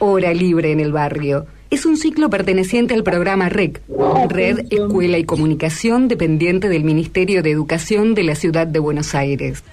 Hora Libre en el Barrio. Es un ciclo perteneciente al programa REC, Red Escuela y Comunicación, dependiente del Ministerio de Educación de la Ciudad de Buenos Aires.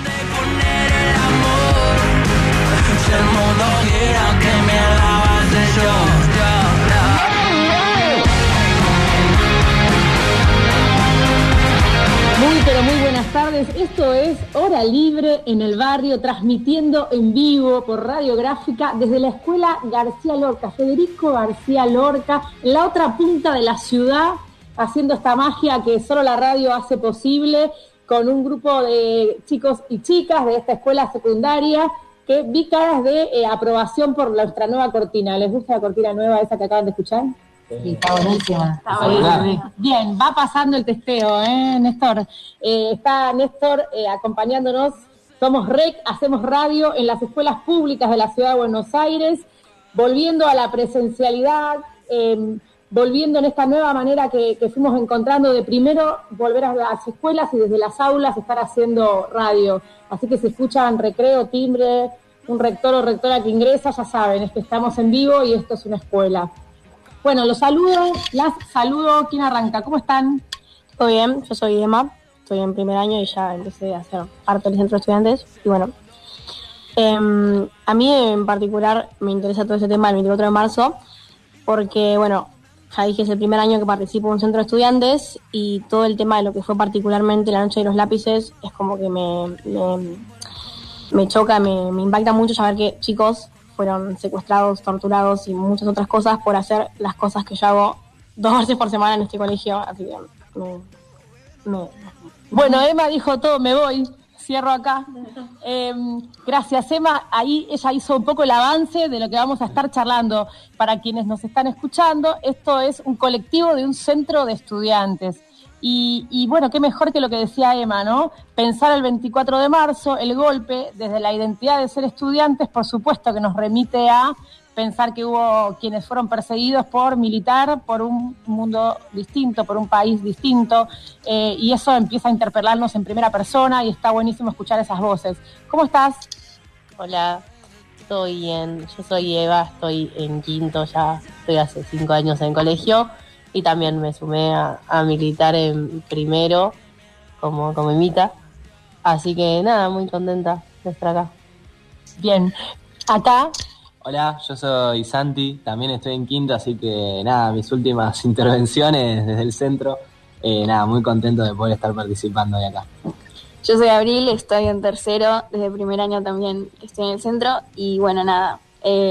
Muy buenas tardes. Esto es Hora Libre en el Barrio, transmitiendo en vivo por Radiográfica desde la Escuela García Lorca, Federico García Lorca, en la otra punta de la ciudad, haciendo esta magia que solo la radio hace posible, con un grupo de chicos y chicas de esta escuela secundaria que vi caras de aprobación por nuestra nueva cortina. ¿Les gusta la cortina nueva esa que acaban de escuchar? Sí, está buenísima. Está buenísima. Bien, va pasando el testeo, Néstor. Está Néstor acompañándonos. Somos REC, hacemos radio en las escuelas públicas de la Ciudad de Buenos Aires, volviendo a la presencialidad, volviendo en esta nueva manera que fuimos encontrando de primero volver a las escuelas y desde las aulas estar haciendo radio. Así que si escuchan recreo, timbre, un rector o rectora que ingresa, ya saben, es que estamos en vivo y esto es una escuela. Bueno, las saludo. ¿Quién arranca? ¿Cómo están? Todo bien, yo soy Emma, estoy en primer año y ya empecé a hacer parte del centro de estudiantes. Y bueno, a mí en particular me interesa todo ese tema del 24 de marzo, porque bueno, ya dije, es el primer año que participo en un centro de estudiantes y todo el tema de lo que fue particularmente la noche de los lápices es como que me choca, me impacta mucho saber que chicos fueron secuestrados, torturados y muchas otras cosas por hacer las cosas que yo hago 2 veces por semana en este colegio, así que Bueno, Emma dijo todo, me voy, cierro acá. Gracias, Emma. Ahí ella hizo un poco el avance de lo que vamos a estar charlando. Para quienes nos están escuchando, esto es un colectivo de un centro de estudiantes. Y bueno, qué mejor que lo que decía Emma, ¿no? Pensar el 24 de marzo, el golpe, desde la identidad de ser estudiantes, por supuesto que nos remite a pensar que hubo quienes fueron perseguidos por militar, por un mundo distinto, por un país distinto, y eso empieza a interpelarnos en primera persona y está buenísimo escuchar esas voces. ¿Cómo estás? Hola, estoy bien. Yo soy Eva, estoy en quinto ya, estoy hace 5 años en colegio. Y también me sumé a militar en primero como Emita. Así que nada, muy contenta de estar acá. Bien, acá. Hola, yo soy Santi, también estoy en quinto, así que nada, mis últimas intervenciones desde el centro. Nada, muy contento de poder estar participando de acá. Yo soy Abril, estoy en tercero, desde el primer año también estoy en el centro. Y bueno, nada.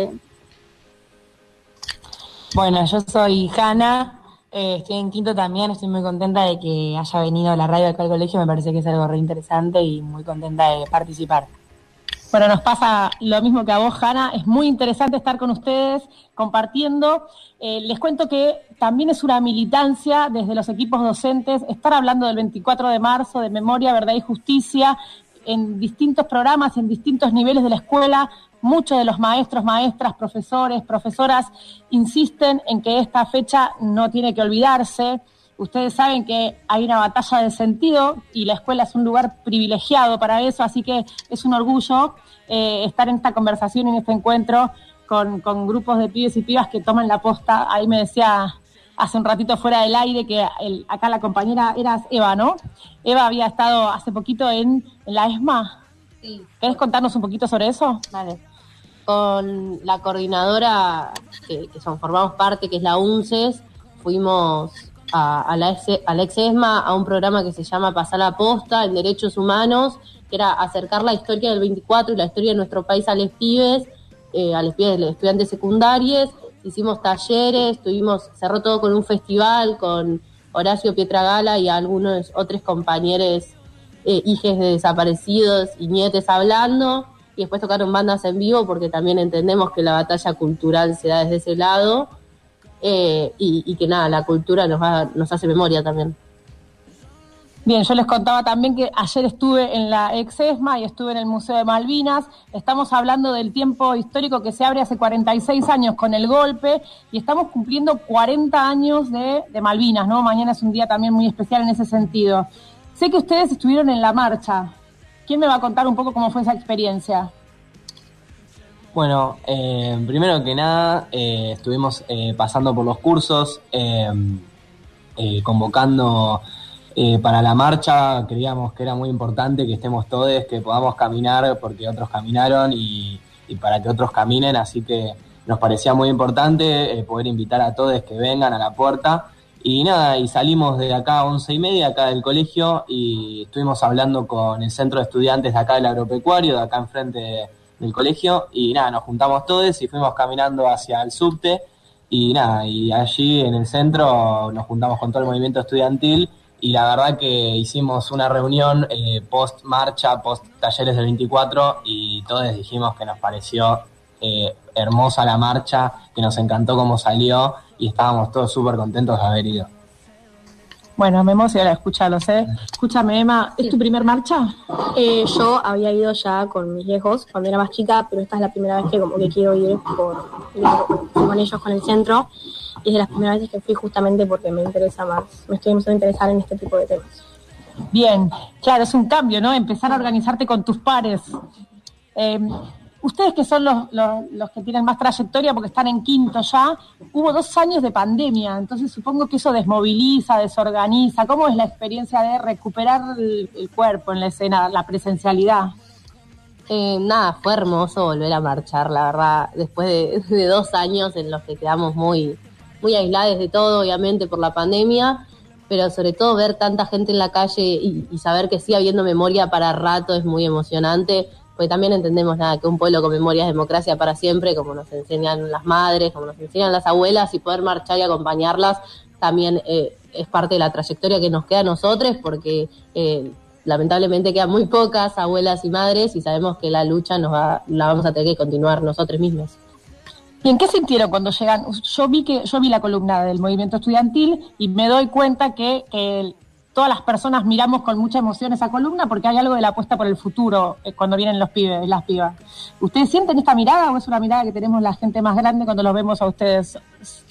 Bueno, yo soy Hanna. Estoy en quinto también, estoy muy contenta de que haya venido la radio acá al colegio, me parece que es algo re interesante y muy contenta de participar. Bueno, nos pasa lo mismo que a vos, Hanna, es muy interesante estar con ustedes compartiendo. Les cuento que también es una militancia desde los equipos docentes, estar hablando del 24 de marzo, de memoria, verdad y justicia, en distintos programas, en distintos niveles de la escuela. Muchos de los maestros, maestras, profesores, profesoras insisten en que esta fecha no tiene que olvidarse. Ustedes saben que hay una batalla de sentido y la escuela es un lugar privilegiado para eso, así que es un orgullo estar en esta conversación, en este encuentro con grupos de pibes y pibas que toman la posta. Ahí me decía hace un ratito fuera del aire que acá la compañera era Eva, ¿no? Eva había estado hace poquito en la ESMA. Sí. ¿Querés contarnos un poquito sobre eso? Vale. Con la coordinadora que formamos parte, que es la UNCES, fuimos a la ex-ESMA a un programa que se llama Pasar la Posta en Derechos Humanos, que era acercar la historia del 24 y la historia de nuestro país a los pibes de los estudiantes secundarios. Hicimos talleres, cerró todo con un festival con Horacio Pietragala y algunos otros compañeros, hijes de desaparecidos y nietes hablando. Y después tocaron bandas en vivo porque también entendemos que la batalla cultural se da desde ese lado y que nada, la cultura nos hace memoria también. Bien, yo les contaba también que ayer estuve en la ex-ESMA y estuve en el Museo de Malvinas. Estamos hablando del tiempo histórico que se abre hace 46 años con el golpe y estamos cumpliendo 40 años de Malvinas, ¿no? Mañana es un día también muy especial en ese sentido. Sé que ustedes estuvieron en la marcha. ¿Quién me va a contar un poco cómo fue esa experiencia? Bueno, primero que nada, estuvimos pasando por los cursos, convocando para la marcha. Creíamos que era muy importante que estemos todos, que podamos caminar porque otros caminaron y para que otros caminen, así que nos parecía muy importante poder invitar a todos que vengan a la puerta. Y nada, y salimos de acá a 11:30, acá del colegio, y estuvimos hablando con el centro de estudiantes de acá del agropecuario, de acá enfrente del colegio, y nada, nos juntamos todos y fuimos caminando hacia el subte, y nada, y allí en el centro nos juntamos con todo el movimiento estudiantil, y la verdad que hicimos una reunión post marcha, post talleres del 24, y todos dijimos que nos pareció hermosa la marcha, que nos encantó cómo salió, y estábamos todos súper contentos de haber ido. Bueno, me emociona escucharlos, ¿eh? Escúchame, Emma, ¿es tu primer marcha? Yo había ido ya con mis viejos cuando era más chica, pero esta es la primera vez que como que quiero ir con ellos, con el centro, y es de las primeras veces que fui justamente porque me interesa más, me estoy empezando a interesar en este tipo de temas. Bien, claro, es un cambio, ¿no? Empezar a organizarte con tus pares. Ustedes que son los que tienen más trayectoria porque están en quinto ya, hubo 2 años de pandemia, entonces supongo que eso desmoviliza, desorganiza. ¿Cómo es la experiencia de recuperar el cuerpo en la escena, la presencialidad? Nada, fue hermoso volver a marchar, la verdad, después de 2 años en los que quedamos muy, muy aislados de todo, obviamente por la pandemia, pero sobre todo ver tanta gente en la calle y saber que sigue habiendo memoria para rato es muy emocionante. Porque también entendemos que un pueblo con memoria es democracia para siempre, como nos enseñan las madres, como nos enseñan las abuelas, y poder marchar y acompañarlas también es parte de la trayectoria que nos queda a nosotros, porque lamentablemente quedan muy pocas abuelas y madres, y sabemos que la lucha la vamos a tener que continuar nosotros mismos. ¿Y en qué sintieron cuando llegan? Yo vi la columna del movimiento estudiantil y me doy cuenta que todas las personas miramos con mucha emoción esa columna porque hay algo de la apuesta por el futuro cuando vienen los pibes y las pibas. ¿Ustedes sienten esta mirada o es una mirada que tenemos la gente más grande cuando los vemos a ustedes?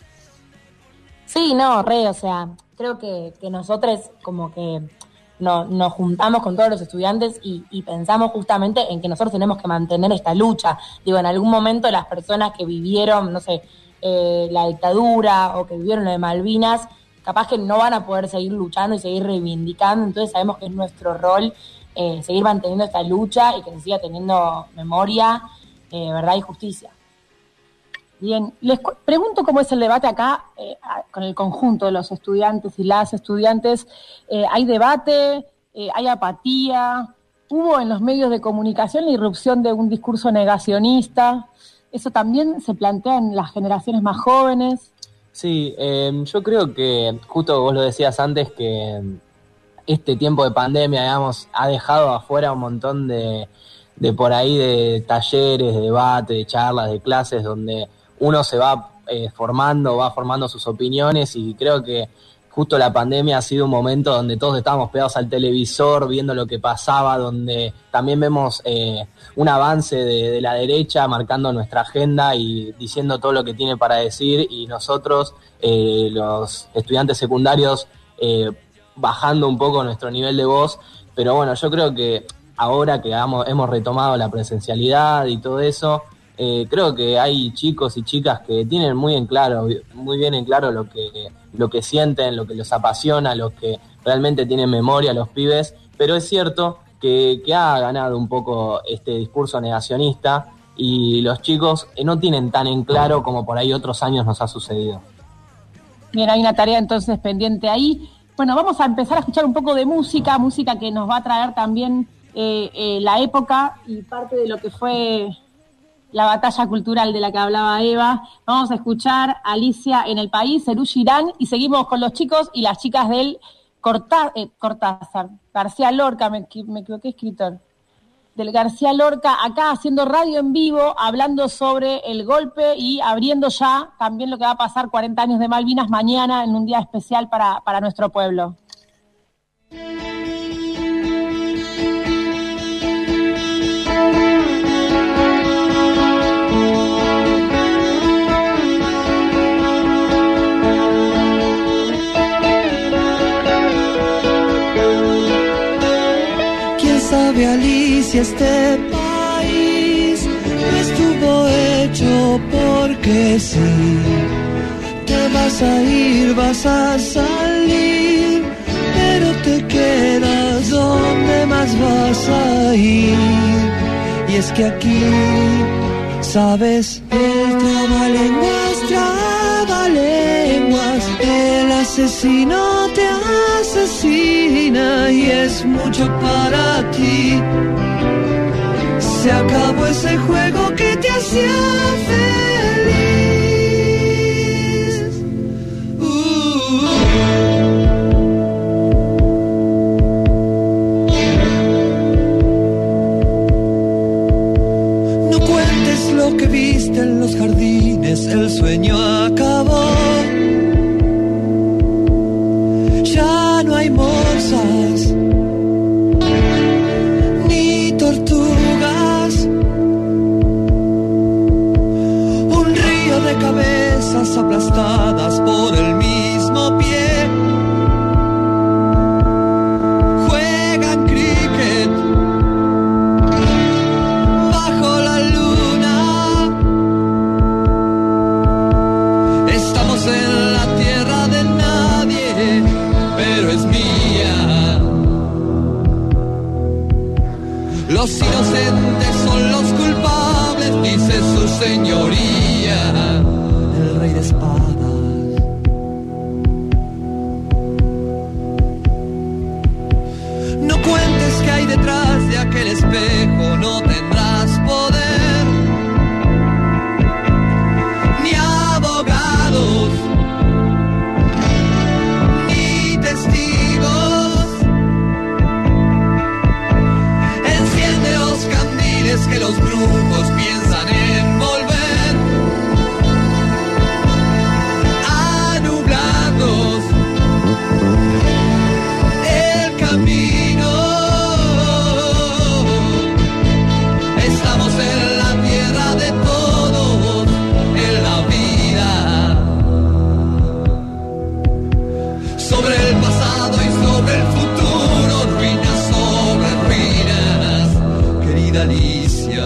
Sí, no, o sea, creo que nosotros como que nos juntamos con todos los estudiantes y pensamos justamente en que nosotros tenemos que mantener esta lucha. Digo, en algún momento las personas que vivieron, no sé, la dictadura o que vivieron lo de Malvinas, capaz que no van a poder seguir luchando y seguir reivindicando, entonces sabemos que es nuestro rol seguir manteniendo esta lucha y que se siga teniendo memoria, verdad y justicia. Bien, les pregunto cómo es el debate acá con el conjunto de los estudiantes y las estudiantes. ¿Hay debate? ¿Hay apatía? ¿Hubo en los medios de comunicación la irrupción de un discurso negacionista? ¿Eso también se plantea en las generaciones más jóvenes? Sí, yo creo que justo vos lo decías antes, que este tiempo de pandemia, digamos, ha dejado afuera un montón de por ahí de talleres, de debate, de charlas, de clases, donde uno se va formando sus opiniones, y creo que justo la pandemia ha sido un momento donde todos estábamos pegados al televisor, viendo lo que pasaba, donde también vemos un avance de la derecha marcando nuestra agenda y diciendo todo lo que tiene para decir, y nosotros, los estudiantes secundarios, bajando un poco nuestro nivel de voz. Pero bueno, yo creo que ahora que hemos retomado la presencialidad y todo eso, creo que hay chicos y chicas que tienen muy bien en claro lo que sienten, lo que los apasiona, lo que realmente tienen memoria los pibes, pero es cierto que ha ganado un poco este discurso negacionista, y los chicos no tienen tan en claro como por ahí otros años nos ha sucedido. Bien, hay una tarea entonces pendiente ahí. Bueno, vamos a empezar a escuchar un poco de música que nos va a traer también la época y parte de lo que fue la batalla cultural de la que hablaba Eva. Vamos a escuchar Alicia en el País, Serú Girán, y seguimos con los chicos y las chicas del Cortázar, García Lorca, me equivoqué, escritor, del García Lorca, acá haciendo radio en vivo, hablando sobre el golpe y abriendo ya también lo que va a pasar 40 años de Malvinas mañana en un día especial para nuestro pueblo. Alicia, este país no es tu todo hecho porque sí. Te vas a ir, vas a salir, pero te quedas donde más vas a ir. Y es que aquí, sabes, el trabalenguas, el asesino te asesina y es mucho para ti. Se acabó ese juego que te hacía feliz. No cuentes lo que viste en los jardines, el sueño acabó. Ya no hay morsas ni tortugas. Un río de cabezas aplastadas por el mismo pie. Juegan cricket bajo la luna. Estamos en la tierra de nadie, pero es mía. Los inocentes son los culpables, dice su señoría, el rey de espadas. No cuentes que hay detrás de aquel espejo, no tendrás poder, ni abogados, ni testigos. Enciende los candiles que los brujos piensan envolver, anublando el camino. Estamos en la tierra de todos, en la vida. Sobre el pasado y sobre el futuro, ruinas sobre ruinas, querida Alicia.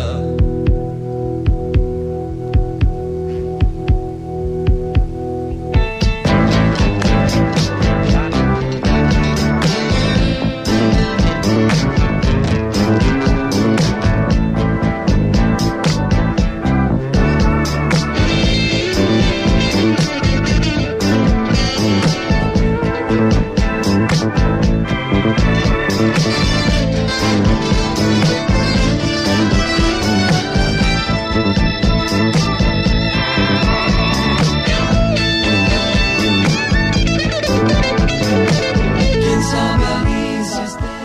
¿Quién sabe, Alicia,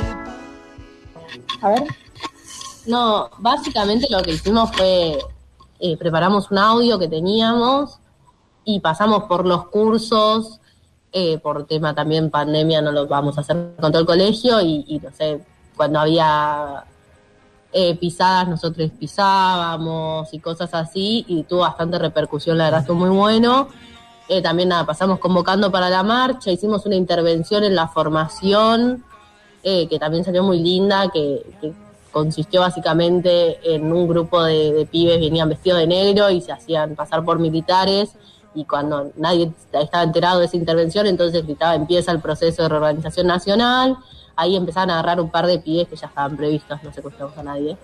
A ver. No, básicamente lo que hicimos fue, preparamos un audio que teníamos y pasamos por los cursos, por tema también pandemia, no lo vamos a hacer con todo el colegio y no sé, cuando había pisadas nosotros pisábamos y cosas así y tuvo bastante repercusión, la verdad estuvo muy bueno. También nada, pasamos convocando para la marcha, hicimos una intervención en la formación que también salió muy linda, que consistió básicamente en un grupo de pibes, venían vestidos de negro y se hacían pasar por militares, y cuando nadie estaba enterado de esa intervención, entonces gritaba: empieza el proceso de reorganización nacional. Ahí empezaban a agarrar un par de pibes que ya estaban previstos, no secuestramos a nadie.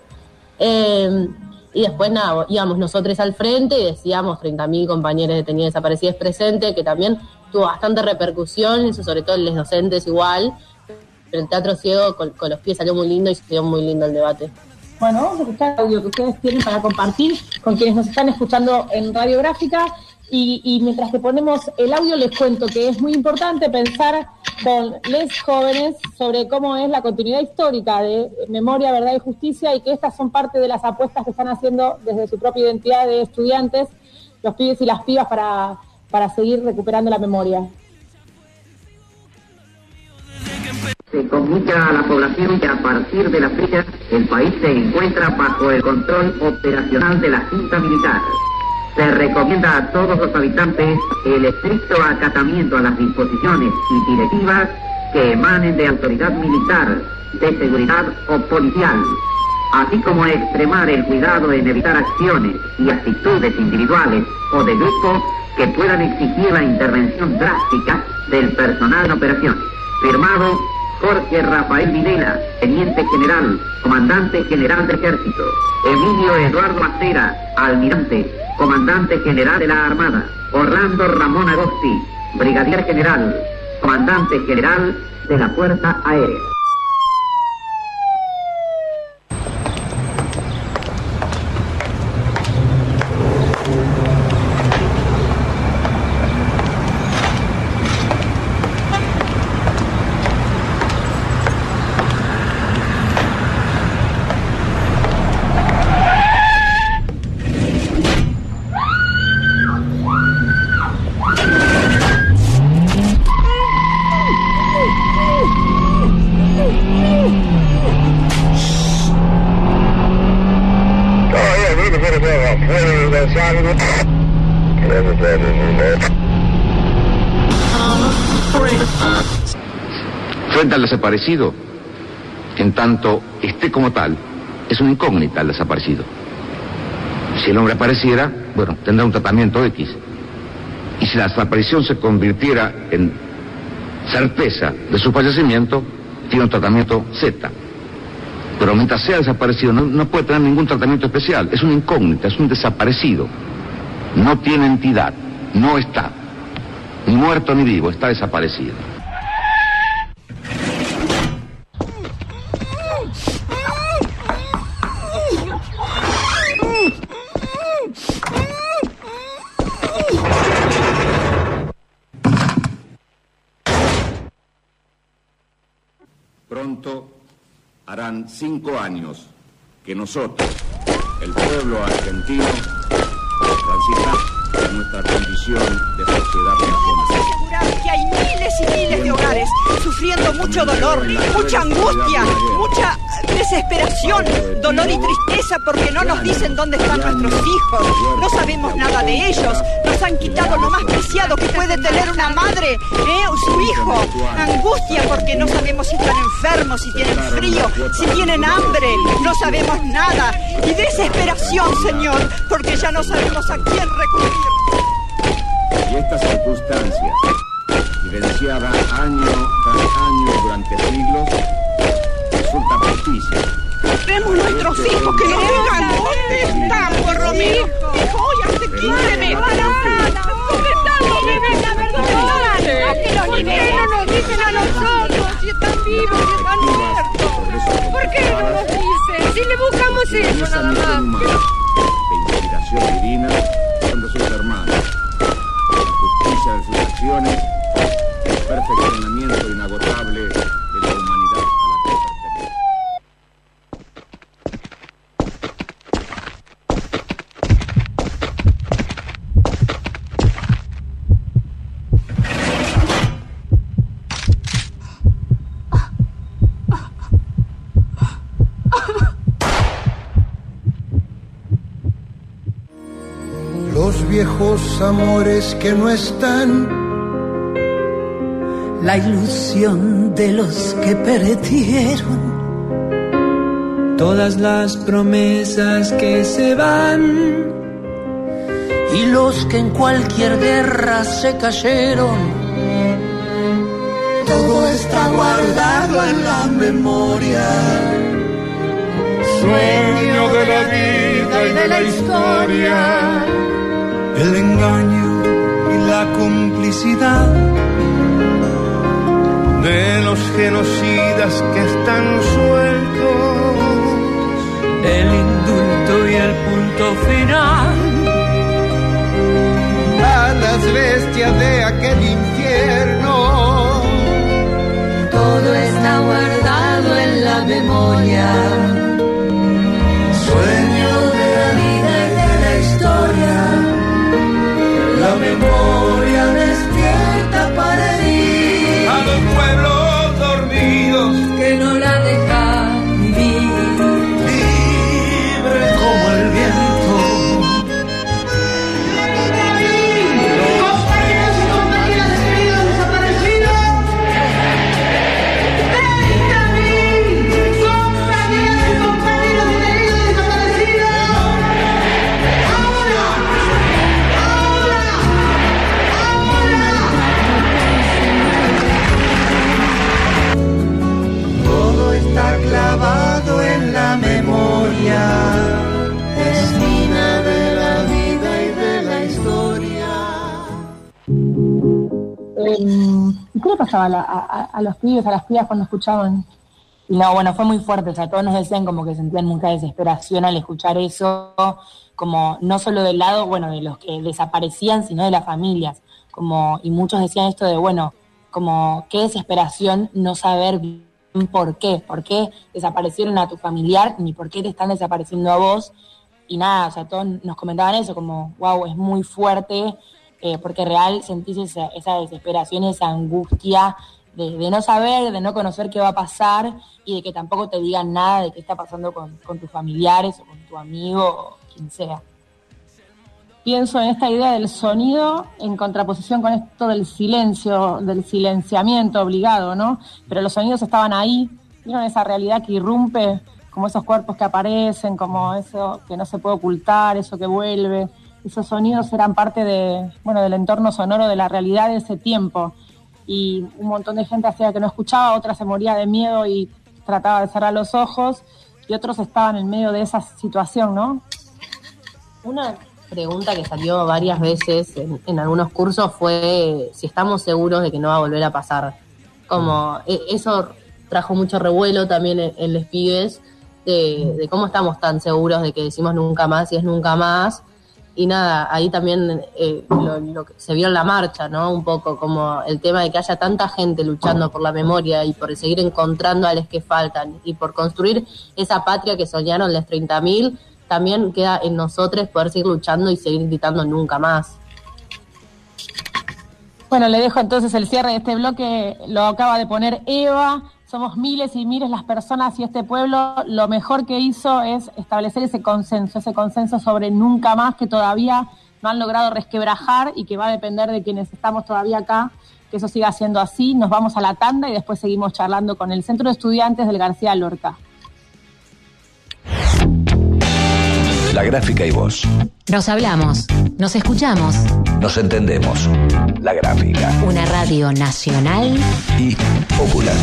Y después nada, íbamos nosotros al frente y decíamos 30.000 compañeros detenidos desaparecidos presentes, que también tuvo bastante repercusión, eso sobre todo en los docentes igual. Pero el Teatro Ciego con los pies salió muy lindo y se quedó muy lindo el debate. Bueno, vamos a escuchar el audio que ustedes tienen para compartir con quienes nos están escuchando en Radiográfica. Y mientras que ponemos el audio, les cuento que es muy importante pensar con les jóvenes sobre cómo es la continuidad histórica de Memoria, Verdad y Justicia, y que estas son parte de las apuestas que están haciendo desde su propia identidad de estudiantes, los pibes y las pibas, para seguir recuperando la memoria. Se comunica a la población que a partir de la fecha el país se encuentra bajo el control operacional de la Junta Militar. Se recomienda a todos los habitantes el estricto acatamiento a las disposiciones y directivas que emanen de autoridad militar, de seguridad o policial. así como extremar el cuidado en evitar acciones y actitudes individuales o de grupo que puedan exigir la intervención drástica del personal en operaciones. Firmado Jorge Rafael Videla, Teniente General, Comandante General del Ejército. Emilio Eduardo Macera, Almirante, Comandante General de la Armada. Orlando Ramón Agosti, Brigadier General, Comandante General de la Fuerza Aérea. Frente al desaparecido, en tanto esté como tal, es una incógnita el desaparecido. Si el hombre apareciera, bueno, tendrá un tratamiento X. Y si la desaparición se convirtiera en certeza de su fallecimiento, tiene un tratamiento Z. Pero mientras sea desaparecido, no puede tener ningún tratamiento especial. Es una incógnita, es un desaparecido. No tiene entidad, no está. Ni muerto ni vivo, está desaparecido. Pronto harán 5 años que nosotros, el pueblo argentino, transitamos en nuestra condición de sociedad nacional. Que hay miles y miles de hogares sufriendo mucho dolor, mucha angustia, mucha desesperación, dolor y tristeza porque no nos dicen dónde están nuestros hijos, no sabemos nada de ellos, nos han quitado lo más preciado que puede tener una madre, su hijo, angustia porque no sabemos si están enfermos, si tienen frío, si tienen hambre, no sabemos nada, y desesperación, Señor, porque ya no sabemos a quién recurrir. Y esta circunstancia, vivenciada año tras año durante siglos, resulta propicia. Vemos nuestros hijos que nos digan dónde están, por Romero. Hijo, ya se quíteme. ¿Dónde están los bebés? La verdad, ¿por qué no nos dicen a nosotros si están vivos, si están muertos? ¿Por qué no nos dicen? Si le buscamos eso nada más. De inspiración divina son de sus hermanos. La justicia de sus acciones, el perfeccionamiento inagotable de la humanidad a la que pertenece. Los viejos amores que no están, la ilusión de los que perdieron, todas las promesas que se van y los que en cualquier guerra se cayeron. Todo está guardado en la memoria, sueño de la vida y de la historia. El engaño y la complicidad de los genocidas que están sueltos, el indulto y el punto final a las bestias de aquel infierno. Todo está guardado en la memoria, sueño de la vida y de la historia. La memoria despierta para herir a los pueblos dormidos que no la dejan vivir, libre como el viento. Compañeros y compañeras queridos desaparecidos, 30.000 compañeros ¿Qué le pasaba a los pibes, a las pibas cuando escuchaban? No, bueno, fue muy fuerte, o sea, todos nos decían como que sentían mucha desesperación al escuchar eso, como no solo del lado, bueno, de los que desaparecían, sino de las familias, y muchos decían esto de, bueno, como qué desesperación no saber bien por qué desaparecieron a tu familiar, ni por qué te están desapareciendo a vos, y nada, o sea, todos nos comentaban eso, como, wow, es muy fuerte, porque real sentís esa desesperación, esa angustia, de no saber, de no conocer qué va a pasar y de que tampoco te digan nada de qué está pasando con tus familiares o con tu amigo o quien sea. Pienso en esta idea del sonido en contraposición con esto del silencio, del silenciamiento obligado, ¿no? Pero los sonidos estaban ahí, ¿vieron esa realidad que irrumpe? Como esos cuerpos que aparecen, como eso que no se puede ocultar, eso que vuelve. Esos sonidos eran parte del entorno sonoro de la realidad de ese tiempo. Y un montón de gente hacía que no escuchaba, otra se moría de miedo y trataba de cerrar los ojos, y otros estaban en medio de esa situación, ¿no? Una pregunta que salió varias veces en algunos cursos fue si estamos seguros de que no va a volver a pasar. Como eso trajo mucho revuelo también en los pibes, de cómo estamos tan seguros de que decimos nunca más y es nunca más. Y nada, ahí también lo que se vio en la marcha, ¿no? Un poco como el tema de que haya tanta gente luchando por la memoria y por seguir encontrando a los que faltan y por construir esa patria que soñaron los 30.000, también queda en nosotros poder seguir luchando y seguir gritando nunca más. Bueno, le dejo entonces el cierre de este bloque, lo acaba de poner Eva. Somos miles y miles las personas y este pueblo lo mejor que hizo es establecer ese consenso sobre nunca más, que todavía no han logrado resquebrajar y que va a depender de quienes estamos todavía acá, que eso siga siendo así. Nos vamos a la tanda y después seguimos charlando con el Centro de Estudiantes del García Lorca. La Gráfica y vos. Nos hablamos, nos escuchamos, nos entendemos. La Gráfica. Una radio nacional y popular.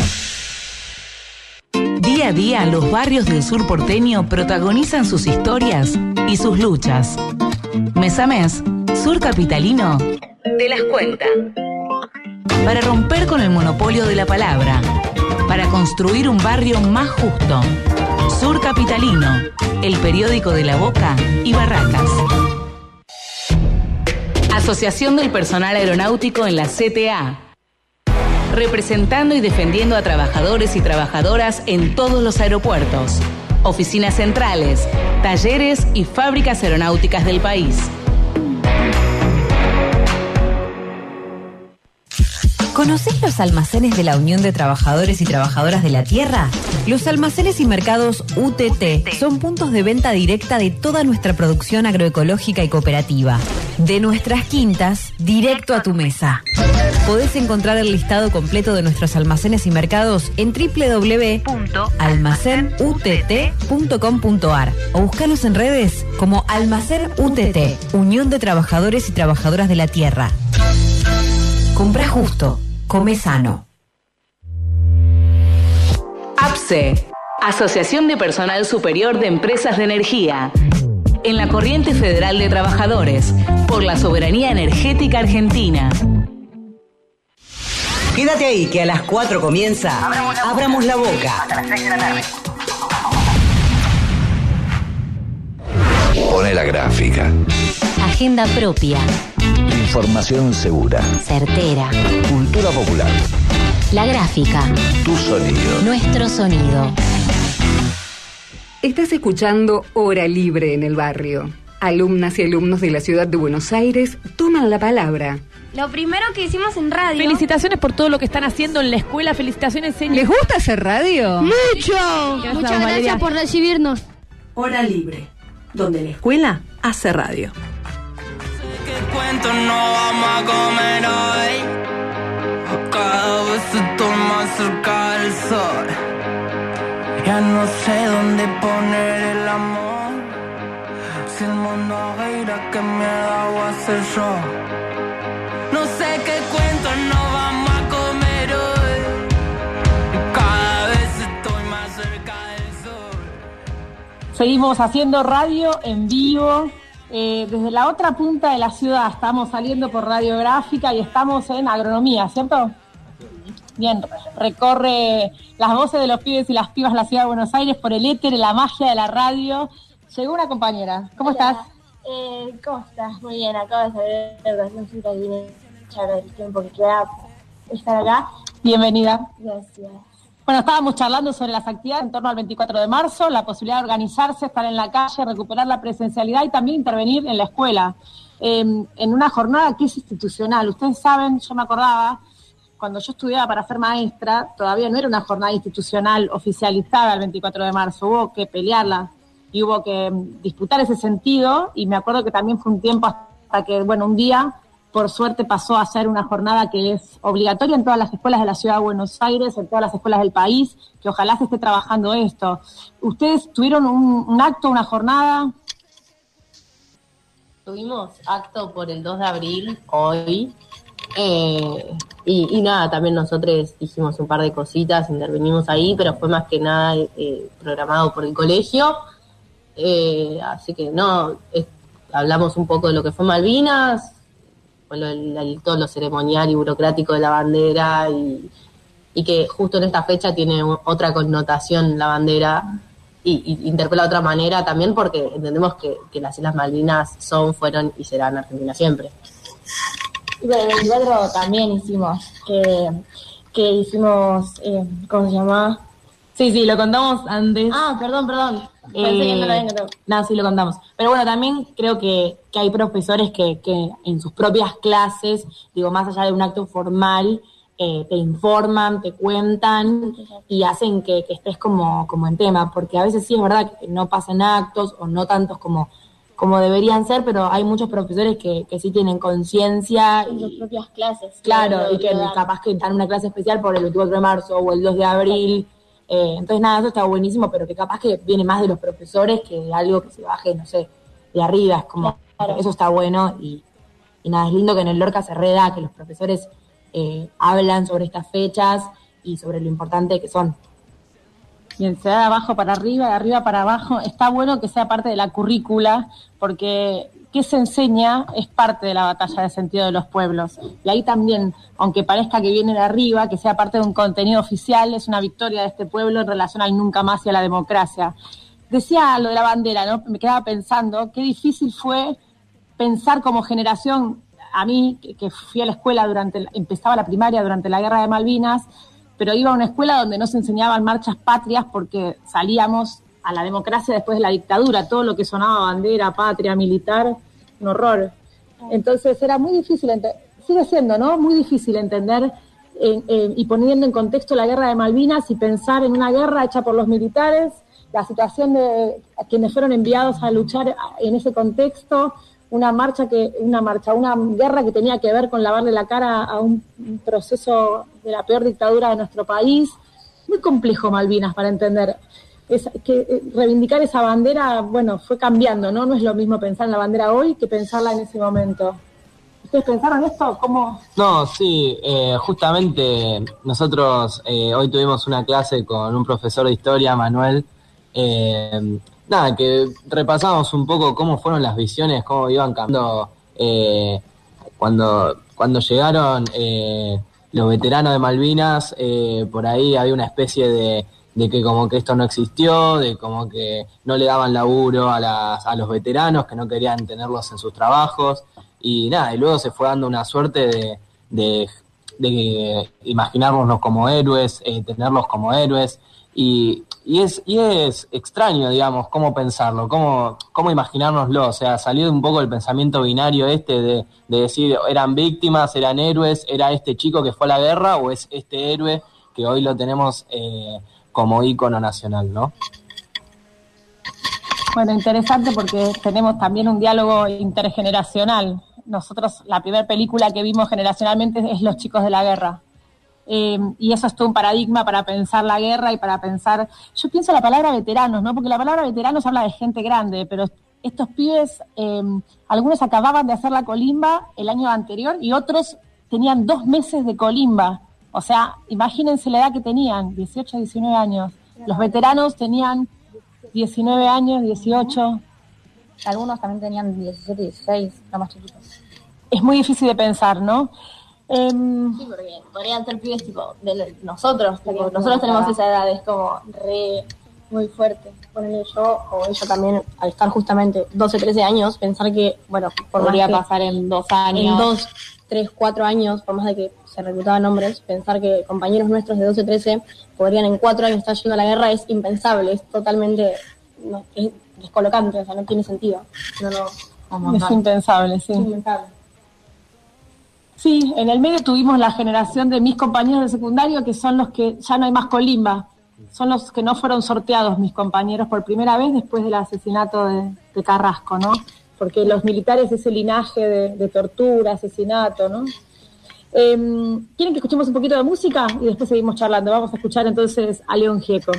Día a día, los barrios del sur porteño protagonizan sus historias y sus luchas. Mes a mes, Sur Capitalino te las cuenta. Para romper con el monopolio de la palabra, para construir un barrio más justo. Sur Capitalino, el periódico de La Boca y Barracas. Asociación del Personal Aeronáutico en la CTA. Representando y defendiendo a trabajadores y trabajadoras en todos los aeropuertos, oficinas centrales, talleres y fábricas aeronáuticas del país. ¿Conocés los almacenes de la Unión de Trabajadores y Trabajadoras de la Tierra? Los almacenes y mercados UTT son puntos de venta directa de toda nuestra producción agroecológica y cooperativa. De nuestras quintas, directo a tu mesa. Podés encontrar el listado completo de nuestros almacenes y mercados en www.almacenutt.com.ar o buscanos en redes como Almacén UTT, Unión de Trabajadores y Trabajadoras de la Tierra. Comprá justo, come sano. APSE, Asociación de Personal Superior de Empresas de Energía. En la Corriente Federal de Trabajadores, por la soberanía energética argentina. Quédate ahí que a las 4 comienza Abramos la Boca. Hasta las 6 de la tarde. Pone La Gráfica. Agenda propia. Información segura. Certera. Cultura popular. La Gráfica. Tu sonido. Nuestro sonido. Estás escuchando Hora Libre en el Barrio. Alumnas y alumnos de la ciudad de Buenos Aires toman la palabra. Lo primero que hicimos en radio... Felicitaciones por todo lo que están haciendo en la escuela. Felicitaciones, señor. ¿Les gusta hacer radio? ¡Mucho! Muchas gracias por recibirnos. Hora Libre, donde la escuela hace radio. ¿Qué cuento no vamos a comer hoy? Cada vez estoy más cerca del sol. Ya no sé dónde poner el amor. Si el mundo gira, ¿qué miedo hago hacer yo? No sé qué cuento no vamos a comer hoy. Cada vez estoy más cerca del sol. Seguimos haciendo radio en vivo Desde la otra punta de la ciudad estamos saliendo por radiográfica y estamos en agronomía, ¿cierto? Bien, recorre las voces de los pibes y las pibas de la ciudad de Buenos Aires por el éter, la magia de la radio. Llegó una compañera. ¿Cómo estás? ¿Cómo estás? Muy bien, acabo de saber de la consulta y vine a echar el tiempo que queda para estar acá. Bienvenida. Gracias. Bueno, estábamos charlando sobre las actividades en torno al 24 de marzo, la posibilidad de organizarse, estar en la calle, recuperar la presencialidad y también intervenir en la escuela. En una jornada que es institucional. Ustedes saben, yo me acordaba, cuando yo estudiaba para ser maestra, todavía no era una jornada institucional oficializada el 24 de marzo, hubo que pelearla y hubo que disputar ese sentido, y me acuerdo que también fue un tiempo hasta que, bueno, un día, por suerte, pasó a ser una jornada que es obligatoria en todas las escuelas de la Ciudad de Buenos Aires, en todas las escuelas del país, que ojalá se esté trabajando esto. ¿Ustedes tuvieron un acto, una jornada? Tuvimos acto por el 2 de abril, hoy, y nada, también nosotros hicimos un par de cositas, intervenimos ahí, pero fue más que nada programado por el colegio, así que no, hablamos un poco de lo que fue Malvinas, todo lo ceremonial y burocrático de la bandera, y que justo en esta fecha tiene otra connotación la bandera, y interpela de otra manera también, porque entendemos que las Islas Malvinas fueron y serán Argentina siempre. Y bueno, el 24 también hicimos, que hicimos, ¿cómo se llama? Sí, lo contamos antes. Ah, perdón. Pensé que no lo habían contado. No, sí lo contamos. Pero bueno, también creo que hay profesores que en sus propias clases, digo, más allá de un acto formal, te informan, te cuentan y hacen que estés como en tema, porque a veces sí es verdad que no pasan actos o no tantos como deberían ser, pero hay muchos profesores que sí tienen conciencia. En sus propias clases. Claro, y que capaz que dan una clase especial por el 24 de marzo o el 2 de abril. Entonces nada, eso está buenísimo, pero que capaz que viene más de los profesores que de algo que se baje, no sé, de arriba. Es como, claro. Eso está bueno y nada, es lindo que en el Lorca se reda, que los profesores hablan sobre estas fechas y sobre lo importante que son. Bien, sea de abajo para arriba, de arriba para abajo. Está bueno que sea parte de la currícula, porque qué se enseña es parte de la batalla de sentido de los pueblos. Y ahí también, aunque parezca que viene de arriba, que sea parte de un contenido oficial, es una victoria de este pueblo en relación al nunca más y a la democracia. Decía lo de la bandera, ¿no? Me quedaba pensando qué difícil fue pensar como generación. A mí, que fui a la escuela empezaba la primaria durante la Guerra de Malvinas, pero iba a una escuela donde no se enseñaban marchas patrias porque salíamos a la democracia después de la dictadura, todo lo que sonaba bandera, patria, militar, un horror. Entonces era muy difícil, sigue siendo, ¿no? Muy difícil entender y poniendo en contexto la Guerra de Malvinas y pensar en una guerra hecha por los militares, la situación de quienes fueron enviados a luchar en ese contexto, una guerra que tenía que ver con lavarle la cara a un proceso de la peor dictadura de nuestro país. Muy complejo Malvinas para entender. Reivindicar esa bandera, bueno, fue cambiando, ¿no? No es lo mismo pensar en la bandera hoy que pensarla en ese momento. ¿Ustedes pensaron esto? ¿Cómo? No, sí, justamente nosotros hoy tuvimos una clase con un profesor de historia, Manuel, nada, que repasamos un poco cómo fueron las visiones, cómo iban cambiando cuando llegaron los veteranos de Malvinas, por ahí había una especie de que como que esto no existió, de como que no le daban laburo a los veteranos, que no querían tenerlos en sus trabajos, y nada, y luego se fue dando una suerte de imaginárnoslos como héroes, tenerlos como héroes, y es extraño, digamos, cómo pensarlo, cómo imaginárnoslo, o sea, salir un poco del pensamiento binario de decir, eran víctimas, eran héroes, era este chico que fue a la guerra, o es este héroe que hoy lo tenemos como ícono nacional, ¿no? Bueno, interesante porque tenemos también un diálogo intergeneracional. Nosotros, la primera película que vimos generacionalmente es Los chicos de la guerra. Y eso es todo un paradigma para pensar la guerra y para pensar... Yo pienso la palabra veteranos, ¿no? Porque la palabra veteranos habla de gente grande, pero estos pibes, algunos acababan de hacer la colimba el año anterior y otros tenían 2 meses de colimba. O sea, imagínense la edad que tenían, 18, 19 años. Los veteranos tenían 19 años, 18. algunos también tenían 17, 16, los más chiquitos. Es muy difícil de pensar, ¿no? Sí, porque podrían ser pibes tipo de nosotros, tipo, nosotros tenemos esa edad, es como re muy fuerte. Ponerle yo o ella también, al estar justamente 12, 13 años, pensar que, bueno, podría pasar en 2 años. En 2, 3, 4 años, por más de que se reclutaban hombres, pensar que compañeros nuestros de 12, 13 podrían en 4 años estar yendo a la guerra es impensable, es totalmente es descolocante, o sea, no tiene sentido. Es impensable, sí. Es impensable. Sí, en el medio tuvimos la generación de mis compañeros de secundario, que son los que ya no hay más colimba, son los que no fueron sorteados mis compañeros por primera vez después del asesinato de Carrasco, ¿no? Porque los militares, ese linaje de tortura, asesinato, ¿no? ¿Quieren que escuchemos un poquito de música? Y después seguimos charlando. Vamos a escuchar entonces a León Gieco.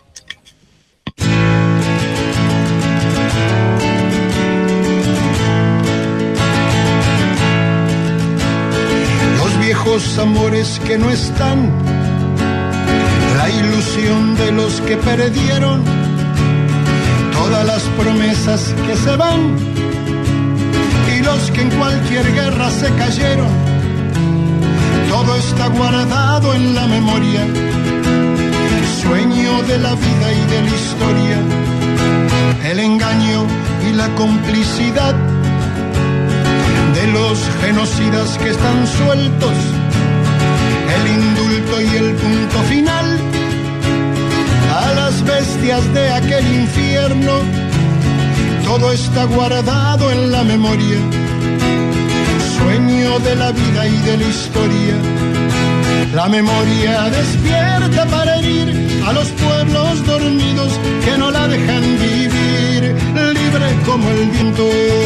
Los viejos amores que no están, la ilusión de los que perdieron, todas las promesas que se van y los que en cualquier guerra se cayeron. Todo está guardado en la memoria, sueño de la vida y de la historia, el engaño y la complicidad de los genocidas que están sueltos, el indulto y el punto final a las bestias de aquel infierno. Todo está guardado en la memoria, sueño de la vida y de la historia. La memoria despierta para herir a los pueblos dormidos que no la dejan vivir, libre como el viento.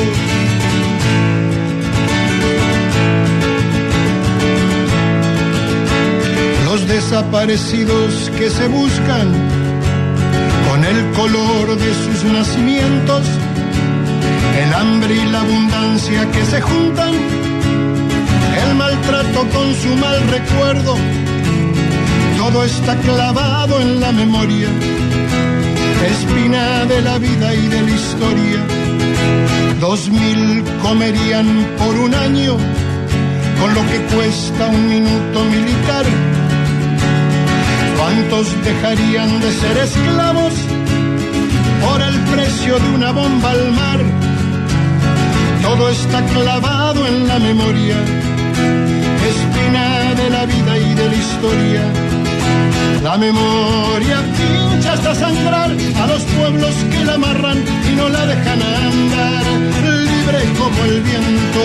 Los desaparecidos que se buscan con el color de sus nacimientos, el hambre y la abundancia que se juntan, el maltrato con su mal recuerdo, todo está clavado en la memoria, espina de la vida y de la historia. 2000 comerían por un año con lo que cuesta un minuto militar. ¿Cuántos dejarían de ser esclavos por el precio de una bomba al mar? Todo está clavado en la memoria, espina de la vida y de la historia. La memoria pincha hasta sangrar a los pueblos que la amarran y no la dejan andar, libre como el viento.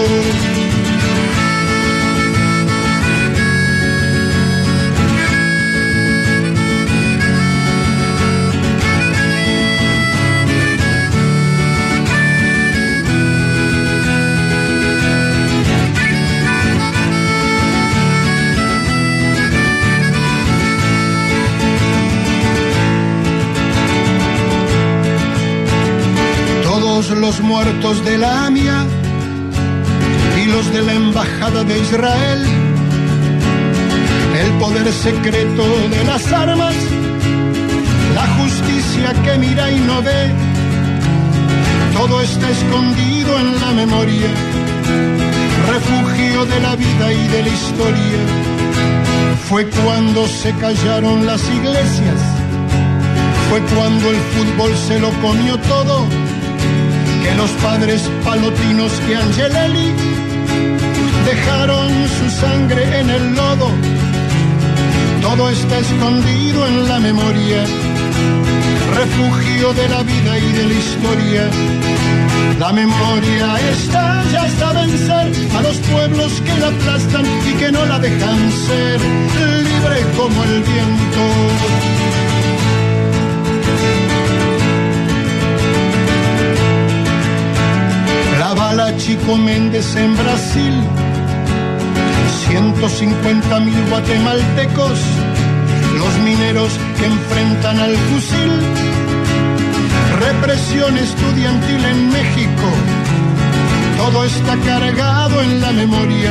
Los muertos de la AMIA y los de la Embajada de Israel, el poder secreto de las armas, la justicia que mira y no ve, todo está escondido en la memoria, refugio de la vida y de la historia. Fue cuando se callaron las iglesias, fue cuando el fútbol se lo comió todo, que los padres Palotinos y Angelelli dejaron su sangre en el lodo. Todo está escondido en la memoria, refugio de la vida y de la historia. La memoria está ya hasta vencer a los pueblos que la aplastan y que no la dejan ser, libre como el viento. La bala Chico Méndez en Brasil, 150.000 guatemaltecos, los mineros que enfrentan al fusil, represión estudiantil en México, todo está cargado en la memoria,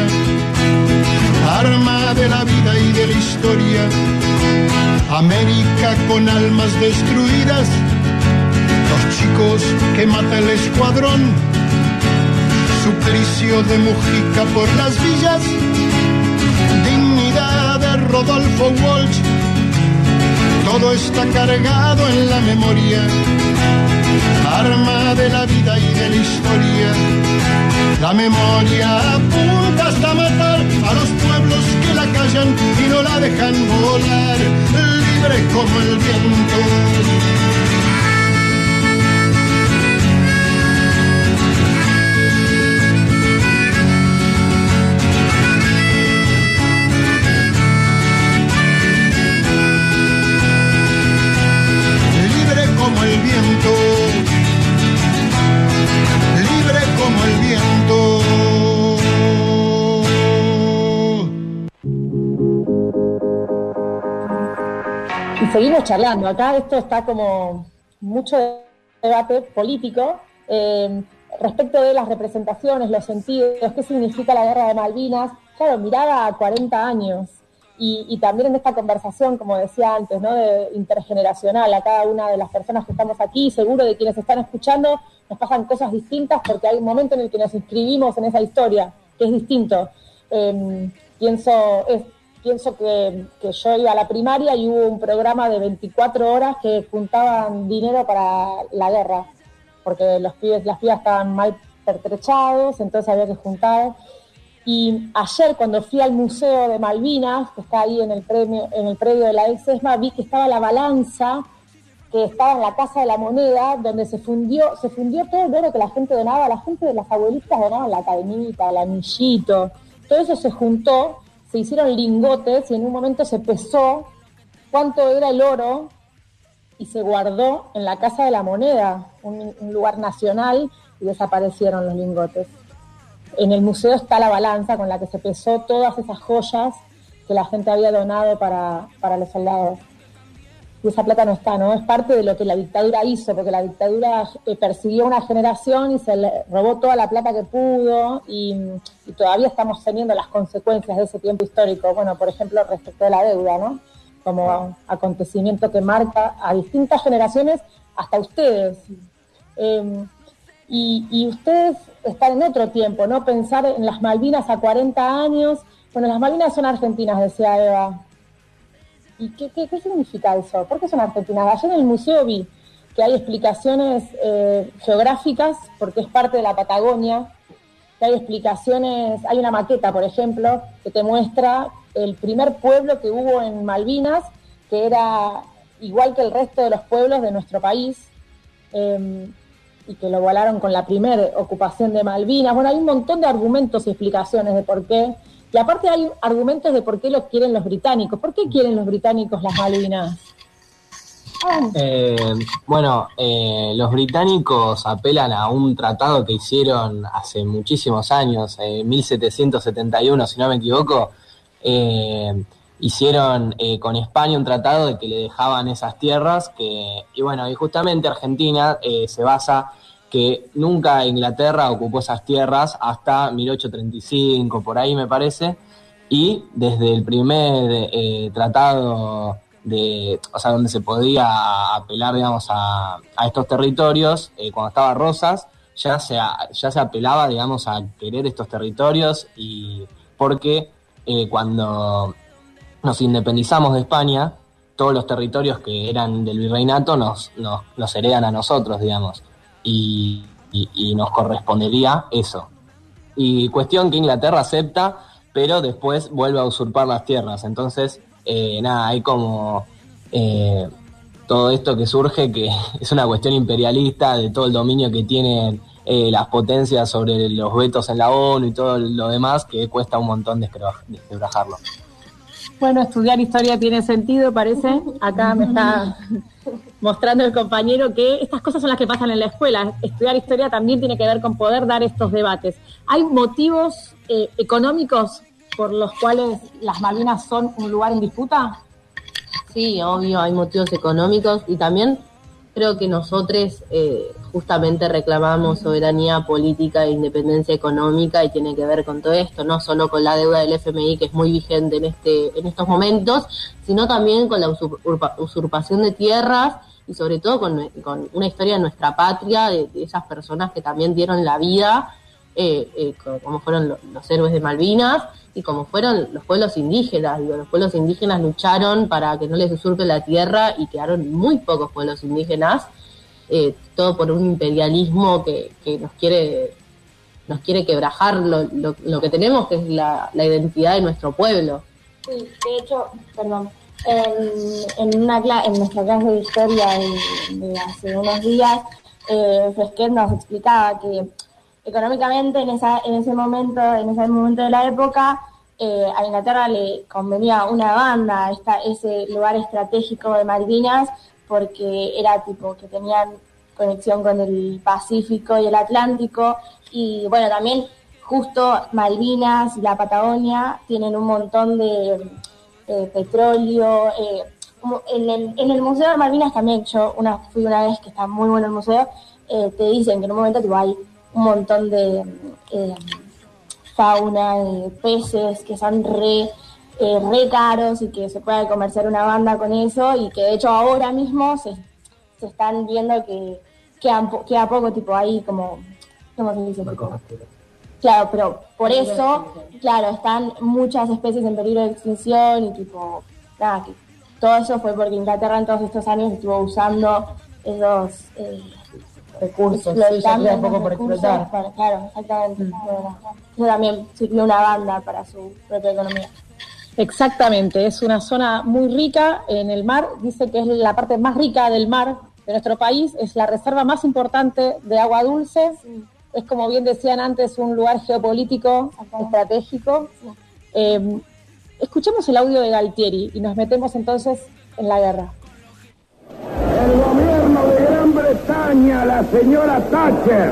arma de la vida y de la historia. América con almas destruidas, Los chicos que mata el escuadrón, suplicio de Mujica por las villas, dignidad de Rodolfo Walsh, todo está cargado en la memoria, arma de la vida y de la historia. La memoria apunta hasta matar a los pueblos que la callan y no la dejan volar, libre como el viento. Como el viento, libre como el viento. Y seguimos charlando. Acá esto está como mucho debate político respecto de las representaciones, los sentidos, qué significa la guerra de Malvinas. Claro, miraba a 40 años. Y también en esta conversación, como decía antes, ¿no?, de intergeneracional, a cada una de las personas que estamos aquí, seguro de quienes están escuchando, nos pasan cosas distintas porque hay un momento en el que nos inscribimos en esa historia, que es distinto. Pienso que yo iba a la primaria y hubo un programa de 24 horas que juntaban dinero para la guerra, porque las pibas estaban mal pertrechados, entonces había que juntar. Y ayer, cuando fui al Museo de Malvinas, que está ahí en el predio de la ex-ESMA, vi que estaba la balanza, que estaba en la Casa de la Moneda, donde se fundió todo el oro que la gente donaba. La gente de las abuelitas donaban la cadenita, el anillito. Todo eso se juntó, se hicieron lingotes y en un momento se pesó cuánto era el oro y se guardó en la Casa de la Moneda, un lugar nacional, y desaparecieron los lingotes. En el museo está la balanza con la que se pesó todas esas joyas que la gente había donado para los soldados. Y esa plata no está, ¿no? Es parte de lo que la dictadura hizo, porque la dictadura persiguió una generación y se le robó toda la plata que pudo y todavía estamos teniendo las consecuencias de ese tiempo histórico. Bueno, por ejemplo, respecto de la deuda, ¿no? Como acontecimiento que marca a distintas generaciones, hasta ustedes. Y ustedes están en otro tiempo, ¿no? Pensar en las Malvinas a 40 años. Bueno, las Malvinas son argentinas, decía Eva. ¿Y qué significa eso? ¿Por qué son argentinas? Ayer en el museo vi que hay explicaciones geográficas, porque es parte de la Patagonia, que hay explicaciones, hay una maqueta, por ejemplo, que te muestra el primer pueblo que hubo en Malvinas, que era igual que el resto de los pueblos de nuestro país, y que lo igualaron con la primera ocupación de Malvinas. Bueno, hay un montón de argumentos y explicaciones de por qué. Y aparte hay argumentos de por qué lo quieren los británicos. ¿Por qué quieren los británicos las Malvinas? Los británicos apelan a un tratado que hicieron hace muchísimos años, en 1771, si no me equivoco. Hicieron con España un tratado de que le dejaban esas tierras, y justamente Argentina se basa que nunca Inglaterra ocupó esas tierras hasta 1835, por ahí me parece, y desde el primer tratado donde se podía apelar, digamos, a estos territorios, cuando estaba Rosas, ya se apelaba, digamos, a querer estos territorios, y porque cuando nos independizamos de España, todos los territorios que eran del virreinato nos heredan a nosotros, digamos, y nos correspondería eso. Y cuestión que Inglaterra acepta, pero después vuelve a usurpar las tierras. Entonces, hay como todo esto que surge, que es una cuestión imperialista de todo el dominio que tienen las potencias sobre los vetos en la ONU y todo lo demás, que cuesta un montón desquebrajarlo. Bueno, estudiar historia tiene sentido, parece. Acá me está mostrando el compañero que estas cosas son las que pasan en la escuela. Estudiar historia también tiene que ver con poder dar estos debates. ¿Hay motivos económicos por los cuales las Malvinas son un lugar en disputa? Sí, obvio, hay motivos económicos y también creo que nosotros justamente reclamamos soberanía política e independencia económica y tiene que ver con todo esto, no solo con la deuda del FMI, que es muy vigente en estos momentos, sino también con la usurpación de tierras y sobre todo con una historia de nuestra patria, de esas personas que también dieron la vida, como fueron los héroes de Malvinas y como fueron los pueblos indígenas. Los pueblos indígenas lucharon para que no les usurpe la tierra y quedaron muy pocos pueblos indígenas, todo por un imperialismo que nos quiere quebrajar lo que tenemos, que es la identidad de nuestro pueblo. Sí, de hecho, perdón, en nuestra clase de historia de hace unos días, Fresquet nos explicaba que económicamente en ese momento de la época, a Inglaterra le convenía una banda, ese lugar estratégico de Malvinas, porque era tipo que tenían conexión con el Pacífico y el Atlántico, y bueno, también justo Malvinas y la Patagonia tienen un montón de petróleo. En el Museo de Malvinas también, fui una vez, que está muy bueno el museo, te dicen que en un momento tipo, hay un montón de fauna, de peces que son re caros y que se puede comerciar una banda con eso, y que de hecho ahora mismo se están viendo que queda poco, tipo ahí como, ¿cómo se dice? Claro, pero por eso, claro, están muchas especies en peligro de extinción y tipo, nada, que todo eso fue porque Inglaterra en todos estos años estuvo usando esos recursos, sí, ya queda poco por explotar. Claro, exactamente. Eso también sirvió una banda para su propia economía. Exactamente, es una zona muy rica en el mar, dice que es la parte más rica del mar de nuestro país, es la reserva más importante de agua dulce, sí. Es, como bien decían antes, un lugar geopolítico estratégico. Sí. Escuchemos el audio de Galtieri y nos metemos entonces en la guerra. El gobierno de Gran Bretaña, la señora Thatcher,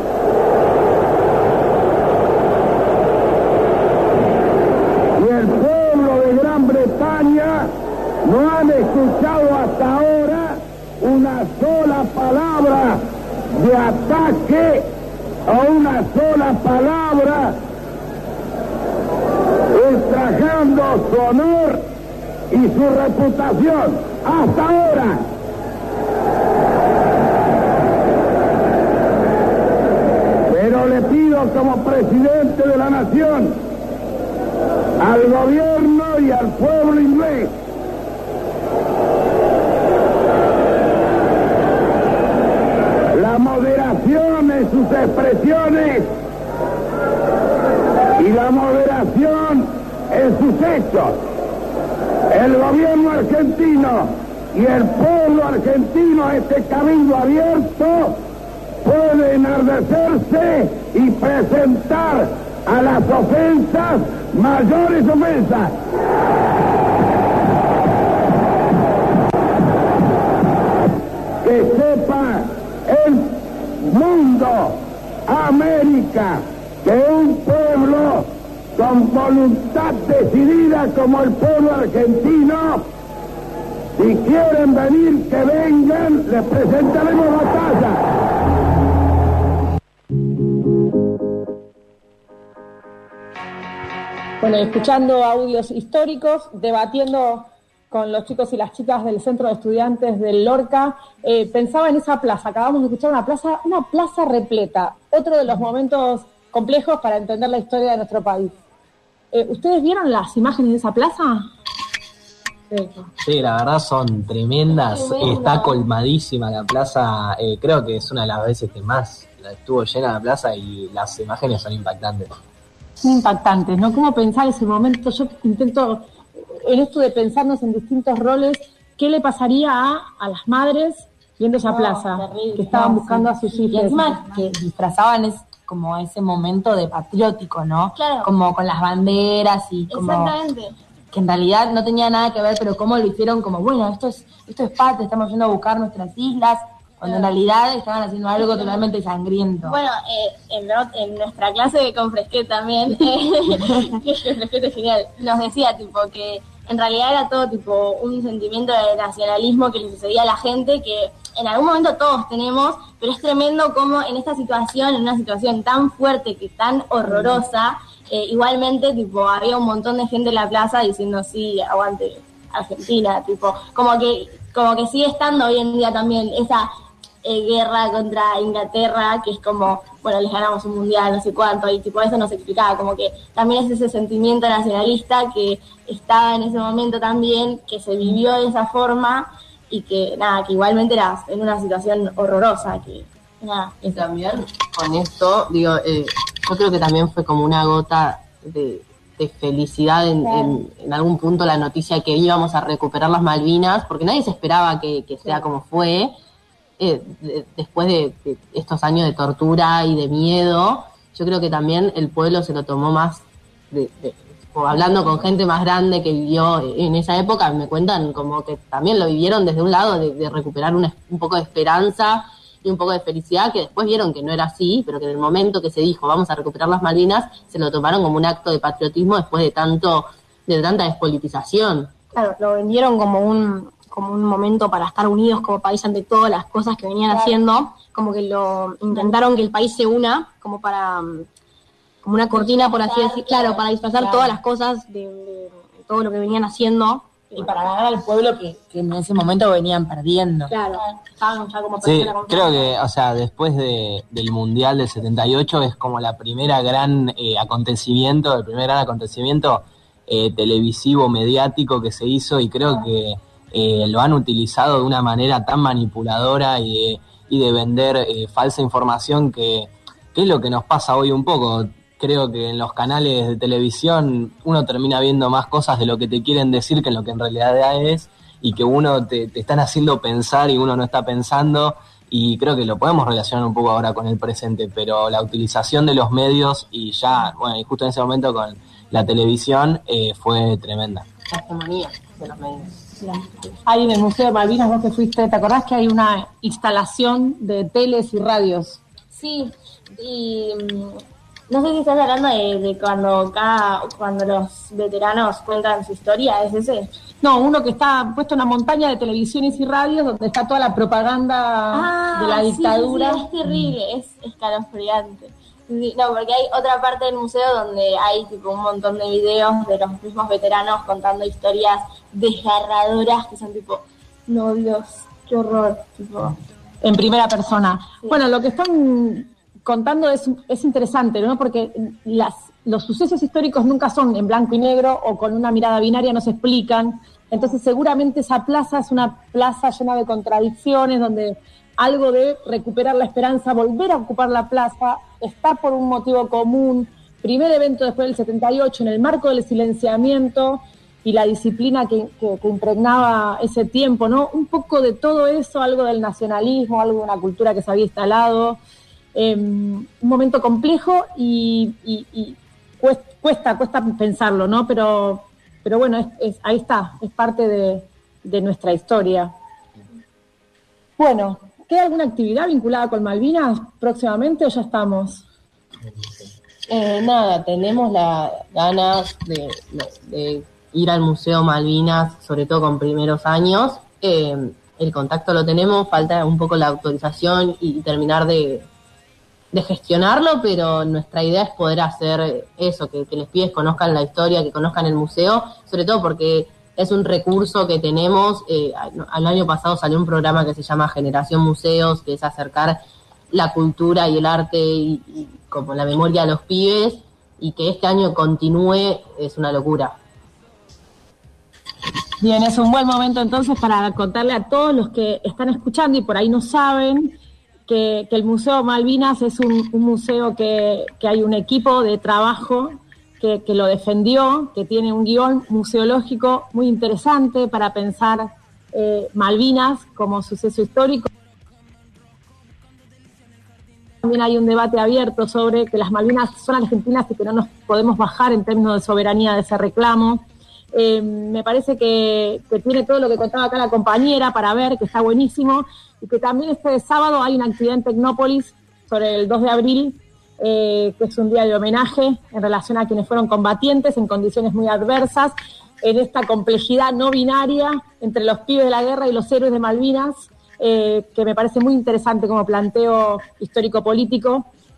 y el pueblo de Gran Bretaña no han escuchado hasta ahora una sola palabra de ataque o una sola palabra ultrajando su honor y su reputación. Hasta ahora. Pero le pido como presidente de la nación al gobierno y al pueblo inglés la moderación en sus expresiones y la moderación en sus hechos. El gobierno argentino y el pueblo argentino, este cabildo abierto, puede enardecerse y presentar a las ofensas mayores ofensas. Que sepa el mundo, América, que un pueblo con voluntad decidida como el pueblo argentino, si quieren venir, que vengan, les presentaremos batalla. Bueno, escuchando audios históricos, debatiendo con los chicos y las chicas del Centro de Estudiantes del Lorca, pensaba en esa plaza. Acabamos de escuchar una plaza repleta. Otro de los momentos complejos para entender la historia de nuestro país. ¿Ustedes vieron las imágenes de esa plaza? Sí, la verdad son tremendas. Está colmadísima la plaza. Creo que es una de las veces que más estuvo llena la plaza y las imágenes son impactantes. Impactantes, ¿no? ¿Cómo pensar ese momento? Yo intento, en esto de pensarnos en distintos roles, ¿qué le pasaría a las madres viendo esa plaza? Terrible, que estaban buscando a sus hijos. Y encima que disfrazaban como ese momento de patriótico, ¿no? Claro. Como con las banderas y como... Exactamente. Que en realidad no tenía nada que ver, pero cómo lo hicieron como, bueno, esto es patria, estamos yendo a buscar nuestras islas, cuando en realidad estaban haciendo algo totalmente sangriento. Bueno, en nuestra clase con Fresquet también, que Fresquet es genial, nos decía tipo que en realidad era todo tipo un sentimiento de nacionalismo que le sucedía a la gente, que en algún momento todos tenemos, pero es tremendo como en esta situación, en una situación tan fuerte, que tan horrorosa, igualmente tipo había un montón de gente en la plaza diciendo sí, aguante Argentina, tipo, como que como que sigue estando hoy en día también esa guerra contra Inglaterra, que es como, bueno, les ganamos un mundial, no sé cuánto, y tipo eso nos explicaba, como que también es ese sentimiento nacionalista que estaba en ese momento también, que se vivió de esa forma, y que nada, que igualmente era en una situación horrorosa, que nada. Y también con esto, digo, yo creo que también fue como una gota de felicidad en algún punto la noticia que íbamos a recuperar las Malvinas, porque nadie se esperaba que sea como fue. Después de estos años de tortura y de miedo, yo creo que también el pueblo se lo tomó más, o hablando con gente más grande que vivió en esa época, me cuentan como que también lo vivieron desde un lado de recuperar un poco de esperanza y un poco de felicidad, que después vieron que no era así, pero que en el momento que se dijo vamos a recuperar las Malvinas, se lo tomaron como un acto de patriotismo después de tanta despolitización. Claro, lo vendieron como un momento para estar unidos como país ante todas las cosas que venían haciendo, como que lo intentaron que el país se una, como una cortina, por así decir, claro, para disfrazar todas las cosas de todo lo que venían haciendo. Y para ganar al pueblo que en ese momento venían perdiendo. Claro, estaban ya como sí, creo que, o sea, después del Mundial del 78 es como el primer gran acontecimiento televisivo, mediático que se hizo, y creo que lo han utilizado de una manera tan manipuladora y de vender falsa información, que es lo que nos pasa hoy un poco. Creo que en los canales de televisión uno termina viendo más cosas de lo que te quieren decir que en lo que en realidad es, y que uno te están haciendo pensar y uno no está pensando, y creo que lo podemos relacionar un poco ahora con el presente, pero la utilización de los medios y justo en ese momento con la televisión fue tremenda. La hegemonía de los medios. Ahí en el Museo de Malvinas, vos que fuiste, ¿te acordás que hay una instalación de teles y radios? Sí, y no sé si estás hablando de cuando los veteranos cuentan su historia, ¿es ese? No, uno que está puesto en una montaña de televisiones y radios donde está toda la propaganda de la dictadura. Sí, es terrible, es escalofriante. No, porque hay otra parte del museo donde hay tipo un montón de videos de los mismos veteranos contando historias desgarradoras que son tipo, no, Dios, qué horror, tipo. En primera persona. Sí. Bueno, lo que están contando es interesante, ¿no? Porque los sucesos históricos nunca son en blanco y negro o con una mirada binaria, no se explican. Entonces seguramente esa plaza es una plaza llena de contradicciones, donde algo de recuperar la esperanza, volver a ocupar la plaza, está por un motivo común. Primer evento después del 78, en el marco del silenciamiento y la disciplina que impregnaba ese tiempo, ¿no? Un poco de todo eso, algo del nacionalismo, algo de una cultura que se había instalado. Un momento complejo y cuesta pensarlo, ¿no? Pero bueno, ahí está, es parte de nuestra historia. Bueno, ¿queda alguna actividad vinculada con Malvinas próximamente o ya estamos? Nada, tenemos las ganas de ir al Museo Malvinas, sobre todo con primeros años. El contacto lo tenemos, falta un poco la autorización y terminar de gestionarlo, pero nuestra idea es poder hacer eso, que los pibes conozcan la historia, que conozcan el museo, sobre todo porque es un recurso que tenemos. Al año pasado salió un programa que se llama Generación Museos, que es acercar la cultura y el arte y como la memoria a los pibes, y que este año continúe es una locura. Bien, es un buen momento entonces para contarle a todos los que están escuchando y por ahí no saben que el Museo Malvinas es un museo que hay un equipo de trabajo que lo defendió, que tiene un guión museológico muy interesante para pensar Malvinas como suceso histórico. También hay un debate abierto sobre que las Malvinas son argentinas y que no nos podemos bajar en términos de soberanía de ese reclamo. Me parece que tiene todo lo que contaba acá la compañera para ver, que está buenísimo, y que también este sábado hay una actividad en Tecnópolis sobre el 2 de abril, que es un día de homenaje en relación a quienes fueron combatientes en condiciones muy adversas, en esta complejidad no binaria entre los pibes de la guerra y los héroes de Malvinas, que me parece muy interesante como planteo histórico-político,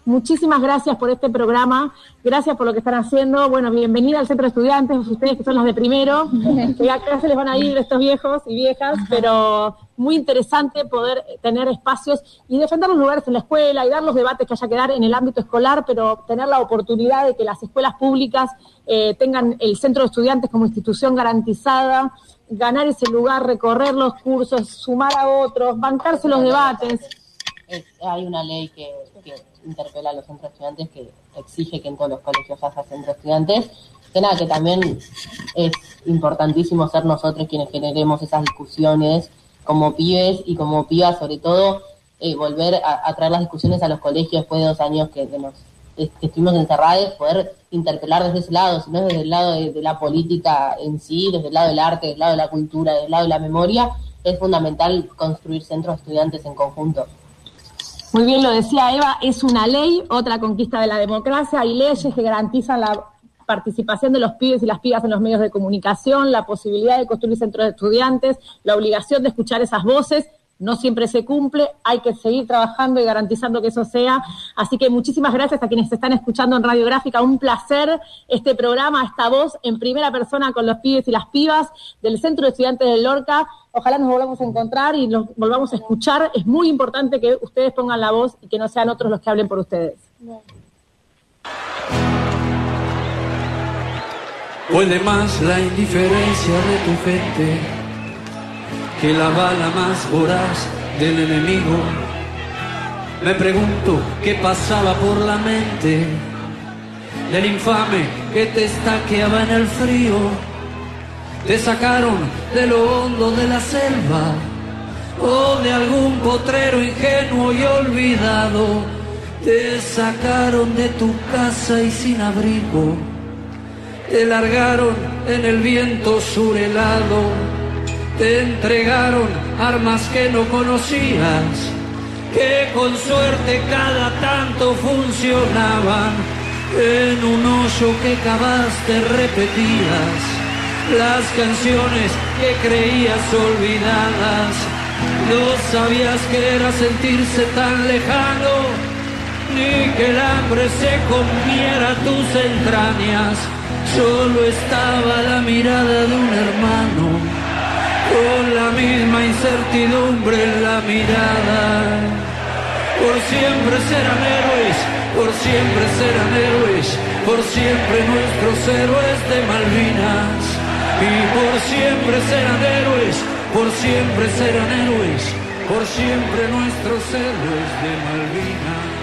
muchísimas gracias por este programa, gracias por lo que están haciendo. Bueno, bienvenida al Centro de Estudiantes, ustedes que son los de primero, que acá se les van a ir estos viejos y viejas, pero muy interesante poder tener espacios y defender los lugares en la escuela y dar los debates que haya que dar en el ámbito escolar, pero tener la oportunidad de que las escuelas públicas tengan el Centro de Estudiantes como institución garantizada, ganar ese lugar, recorrer los cursos, sumar a otros, bancarse los debates. Hay una ley que interpela a los centros de estudiantes que exige que en todos los colegios haya centros de estudiantes. Que también es importantísimo ser nosotros quienes generemos esas discusiones como pibes y como pibas, sobre todo volver a traer las discusiones a los colegios después de 2 años que estuvimos encerrados, poder interpelar desde ese lado, sino desde el lado de la política en sí, desde el lado del arte, desde el lado de la cultura, desde el lado de la memoria. Es fundamental construir centros de estudiantes en conjunto. Muy bien, lo decía Eva, es una ley, otra conquista de la democracia. Hay leyes que garantizan la participación de los pibes y las pibas en los medios de comunicación, la posibilidad de construir centros de estudiantes, la obligación de escuchar esas voces. No siempre se cumple, hay que seguir trabajando y garantizando que eso sea. Así que muchísimas gracias a quienes se están escuchando en Radiográfica. Un placer este programa, esta voz en primera persona con los pibes y las pibas del Centro de Estudiantes del Lorca. Ojalá nos volvamos a encontrar y nos volvamos a escuchar. Es muy importante que ustedes pongan la voz y que no sean otros los que hablen por ustedes. Puede más la indiferencia de tu gente que la bala más voraz del enemigo. Me pregunto qué pasaba por la mente del infame que te estaqueaba en el frío. Te sacaron de lo hondo de la selva o de algún potrero ingenuo y olvidado. Te sacaron de tu casa y sin abrigo. Te largaron en el viento surhelado. Te entregaron armas que no conocías, que con suerte cada tanto funcionaban. En un hoyo que cavaste repetías las canciones que creías olvidadas. No sabías que era sentirse tan lejano, ni que el hambre se comiera tus entrañas. Solo estaba la mirada de un hermano, con la misma incertidumbre en la mirada. Por siempre serán héroes, por siempre serán héroes, por siempre nuestros héroes de Malvinas. Y por siempre serán héroes, por siempre serán héroes, por siempre nuestros héroes de Malvinas.